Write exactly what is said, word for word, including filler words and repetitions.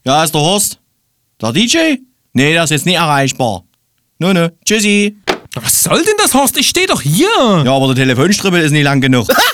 Ja, ist der Horst. Der D J? Nee, der ist jetzt nicht erreichbar. Nö, nö. Tschüssi. Was soll denn das, Horst? Ich stehe doch hier. Ja, aber der Telefonstribbel ist nicht lang genug.